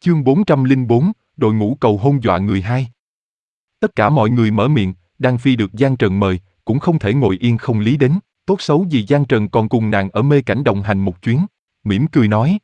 Chương 404, đội ngũ cầu hôn dọa người hai. Tất cả mọi người mở miệng, Đan Phi được Giang Trần mời, cũng không thể ngồi yên không lý đến, tốt xấu gì Giang Trần còn cùng nàng ở mê cảnh đồng hành một chuyến. Mỉm cười nói: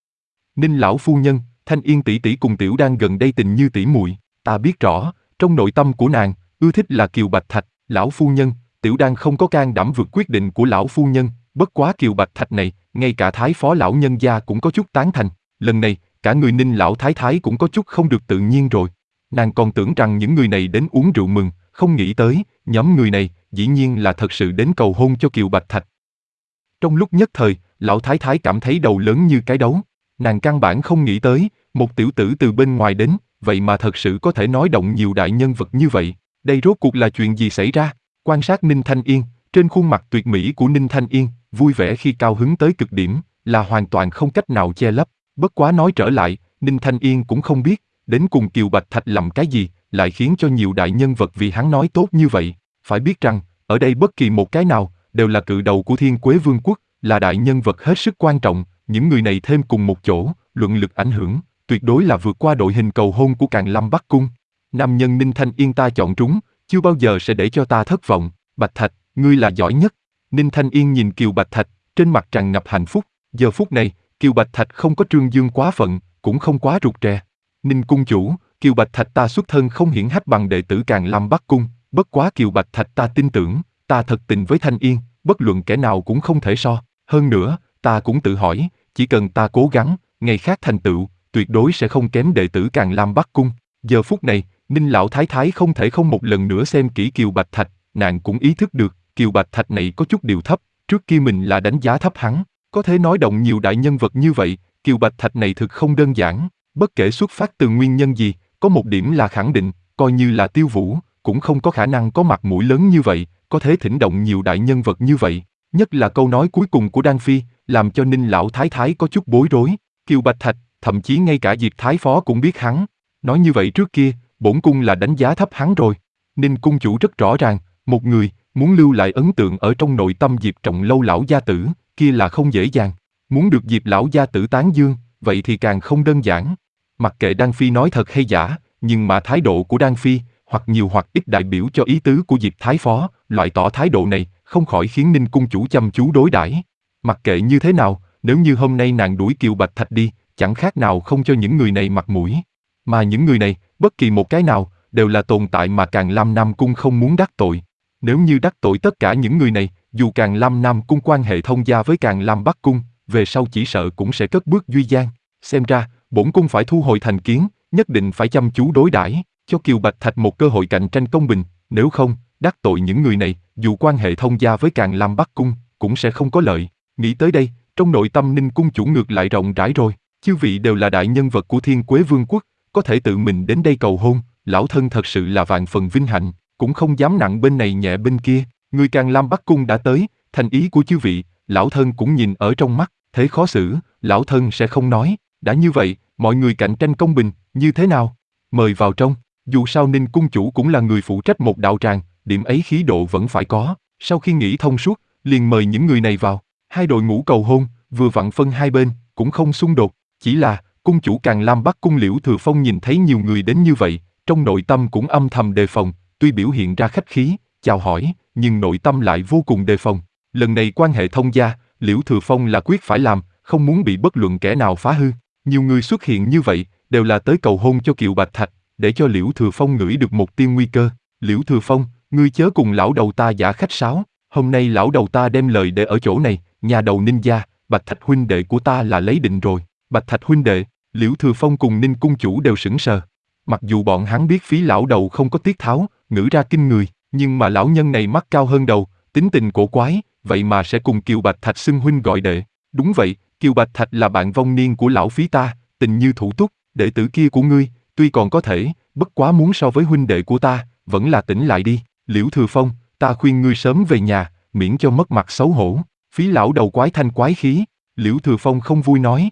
Ninh lão phu nhân, Thanh Yên tỷ tỷ cùng Tiểu Đan gần đây tình như tỷ muội, ta biết rõ, trong nội tâm của nàng, ưa thích là Kiều Bạch Thạch, lão phu nhân, Tiểu Đan không có can đảm vượt quyết định của lão phu nhân, bất quá Kiều Bạch Thạch này, ngay cả thái phó lão nhân gia cũng có chút tán thành, lần này, cả người Ninh lão thái thái cũng có chút không được tự nhiên rồi. Nàng còn tưởng rằng những người này đến uống rượu mừng, không nghĩ tới, nhóm người này, dĩ nhiên là thật sự đến cầu hôn cho Kiều Bạch Thạch. Trong lúc nhất thời, lão thái thái cảm thấy đầu lớn như cái đấu, nàng căn bản không nghĩ tới, một tiểu tử từ bên ngoài đến, vậy mà thật sự có thể nói động nhiều đại nhân vật như vậy. Đây rốt cuộc là chuyện gì xảy ra? Quan sát Ninh Thanh Yên, trên khuôn mặt tuyệt mỹ của Ninh Thanh Yên, vui vẻ khi cao hứng tới cực điểm, là hoàn toàn không cách nào che lấp. Bất quá nói trở lại, Ninh Thanh Yên cũng không biết, đến cùng Kiều Bạch Thạch làm cái gì, lại khiến cho nhiều đại nhân vật vì hắn nói tốt như vậy. Phải biết rằng, ở đây bất kỳ một cái nào, đều là cự đầu của Thiên Quế Vương quốc, là đại nhân vật hết sức quan trọng, những người này thêm cùng một chỗ, luận lực ảnh hưởng, tuyệt đối là vượt qua đội hình cầu hôn của Càn Lâm Bắc Cung. Nam nhân Ninh Thanh Yên ta chọn trúng, chưa bao giờ sẽ để cho ta thất vọng, Bạch Thạch, ngươi là giỏi nhất. Ninh Thanh Yên nhìn Kiều Bạch Thạch, trên mặt tràn ngập hạnh phúc, giờ phút này, Kiều Bạch Thạch không có trương dương quá phận, cũng không quá rụt rè. Ninh cung chủ, Kiều Bạch Thạch ta xuất thân không hiển hách bằng đệ tử Càn Lâm Bắc Cung, bất quá Kiều Bạch Thạch ta tin tưởng, ta thật tình với Thanh Yên, bất luận kẻ nào cũng không thể so. Hơn nữa, ta cũng tự hỏi, chỉ cần ta cố gắng, ngày khác thành tựu, tuyệt đối sẽ không kém đệ tử Càn Lâm Bắc Cung. Giờ phút này, Ninh lão thái thái không thể không một lần nữa xem kỹ Kiều Bạch Thạch, nàng cũng ý thức được, Kiều Bạch Thạch này có chút điều thấp, trước kia mình là đánh giá thấp hắn, có thể nói động nhiều đại nhân vật như vậy, Kiều Bạch Thạch này thực không đơn giản, bất kể xuất phát từ nguyên nhân gì, có một điểm là khẳng định, coi như là Tiêu Vũ, cũng không có khả năng có mặt mũi lớn như vậy, có thể thỉnh động nhiều đại nhân vật như vậy, nhất là câu nói cuối cùng của Đan Phi, làm cho Ninh lão thái thái có chút bối rối, Kiều Bạch Thạch, thậm chí ngay cả Diệp Thái Phó cũng biết hắn, nói như vậy trước kia, bổn cung là đánh giá thấp hắn rồi. Ninh cung chủ rất rõ ràng, một người, muốn lưu lại ấn tượng ở trong nội tâm Diệp Trọng Lâu lão gia tử, kia là không dễ dàng. Muốn được Diệp lão gia tử tán dương, vậy thì càng không đơn giản. Mặc kệ Đan Phi nói thật hay giả, nhưng mà thái độ của Đan Phi, hoặc nhiều hoặc ít đại biểu cho ý tứ của Diệp Thái Phó, loại tỏ thái độ này, không khỏi khiến Ninh cung chủ chăm chú đối đãi. Mặc kệ như thế nào, nếu như hôm nay nàng đuổi Kiều Bạch Thạch đi, chẳng khác nào không cho những người này mặt mũi. Mà những người này, bất kỳ một cái nào, đều là tồn tại mà Càn Lam Nam Cung không muốn đắc tội. Nếu như đắc tội tất cả những người này, dù Càn Lam Nam Cung quan hệ thông gia với Càn Lam Bắc Cung, về sau chỉ sợ cũng sẽ cất bước duy gian. Xem ra, bổn cung phải thu hồi thành kiến, nhất định phải chăm chú đối đãi, cho Kiều Bạch Thạch một cơ hội cạnh tranh công bình, nếu không, đắc tội những người này, dù quan hệ thông gia với Càn Lam Bắc Cung, cũng sẽ không có lợi. Nghĩ tới đây, trong nội tâm Ninh cung chủ ngược lại rộng rãi rồi, chư vị đều là đại nhân vật của Thiên Quế Vương quốc, có thể tự mình đến đây cầu hôn, lão thân thật sự là vạn phần vinh hạnh, cũng không dám nặng bên này nhẹ bên kia, người Càn Lam Bắc Cung đã tới, thành ý của chư vị, lão thân cũng nhìn ở trong mắt, thế khó xử, lão thân sẽ không nói, đã như vậy, mọi người cạnh tranh công bình, như thế nào? Mời vào trong, dù sao Ninh cung chủ cũng là người phụ trách một đạo tràng, điểm ấy khí độ vẫn phải có, sau khi nghĩ thông suốt, liền mời những người này vào, hai đội ngũ cầu hôn, vừa vặn phân hai bên, cũng không xung đột, chỉ là, cung chủ Càn Lam Bắc Cung Liễu Thừa Phong nhìn thấy nhiều người đến như vậy, trong nội tâm cũng âm thầm đề phòng, tuy biểu hiện ra khách khí, chào hỏi, nhưng nội tâm lại vô cùng đề phòng. Lần này quan hệ thông gia, Liễu Thừa Phong là quyết phải làm, không muốn bị bất luận kẻ nào phá hư. Nhiều người xuất hiện như vậy, đều là tới cầu hôn cho Kiều Bạch Thạch, để cho Liễu Thừa Phong ngửi được một tia nguy cơ. Liễu Thừa Phong, ngươi chớ cùng lão đầu ta giả khách sáo, hôm nay lão đầu ta đem lời để ở chỗ này, nhà đầu Ninh gia, Bạch Thạch huynh đệ của ta là lấy định rồi. Bạch Thạch huynh đệ, Liễu Thừa Phong cùng Ninh cung chủ đều sững sờ. Mặc dù bọn hắn biết phí lão đầu không có tiết tháo, ngữ ra kinh người, nhưng mà lão nhân này mắt cao hơn đầu, tính tình cổ quái, vậy mà sẽ cùng Kiều Bạch Thạch xưng huynh gọi đệ. Đúng vậy, Kiều Bạch Thạch là bạn vong niên của lão phí ta, tình như thủ túc, đệ tử kia của ngươi, tuy còn có thể, bất quá muốn so với huynh đệ của ta, vẫn là tỉnh lại đi. Liễu Thừa Phong, ta khuyên ngươi sớm về nhà, miễn cho mất mặt xấu hổ. Phí lão đầu quái thanh quái khí, Liễu Thừa Phong không vui nói.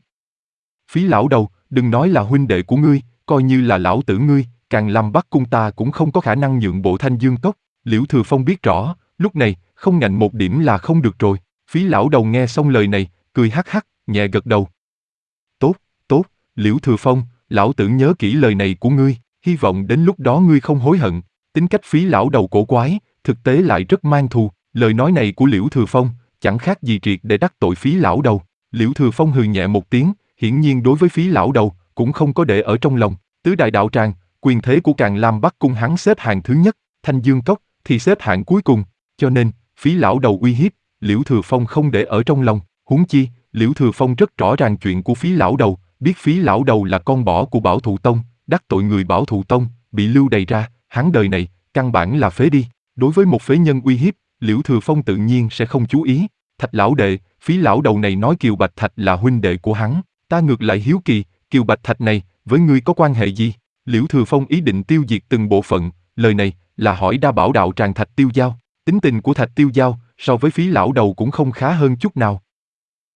Phí lão đầu, đừng nói là huynh đệ của ngươi, coi như là lão tử ngươi, Càn Lâm Bắc Cung ta cũng không có khả năng nhượng bộ Thanh Dương Cốc. Liễu Thừa Phong biết rõ, lúc này, không ngạnh một điểm là không được rồi. Phí lão đầu nghe xong lời này, cười hắc hắc, nhẹ gật đầu. Tốt, tốt, Liễu Thừa Phong, Lão tử nhớ kỹ lời này của ngươi, hy vọng đến lúc đó ngươi không hối hận. Tính cách Phí lão đầu cổ quái, thực tế lại rất mang thù. Lời nói này của Liễu Thừa Phong chẳng khác gì triệt để đắc tội Phí lão đầu. Liễu Thừa Phong hừ nhẹ một tiếng, hiển nhiên đối với Phí lão đầu cũng không có để ở trong lòng. Tứ đại đạo tràng, quyền thế của Càn Lam Bắc cung hắn xếp hạng thứ nhất, Thanh Dương Cốc thì xếp hạng cuối cùng, cho nên Phí lão đầu uy hiếp, Liễu Thừa Phong không để ở trong lòng. Huống chi, Liễu Thừa Phong rất rõ ràng chuyện của Phí lão đầu, biết Phí lão đầu là con bỏ của Bảo Thụ Tông, đắc tội người Bảo Thụ Tông, bị lưu đày ra, hắn đời này căn bản là phế đi. Đối với một phế nhân uy hiếp, Liễu Thừa Phong tự nhiên sẽ không chú ý. Thạch lão đệ, Phí lão đầu này nói Kiều Bạch Thạch là huynh đệ của hắn, ta ngược lại hiếu kỳ, Kiều Bạch Thạch này với ngươi có quan hệ gì? Liễu Thừa Phong ý định tiêu diệt từng bộ phận, lời này là hỏi Đa Bảo đạo tràng Thạch Tiêu Giao. Tính tình của Thạch Tiêu Giao so với Phí lão đầu cũng không khá hơn chút nào.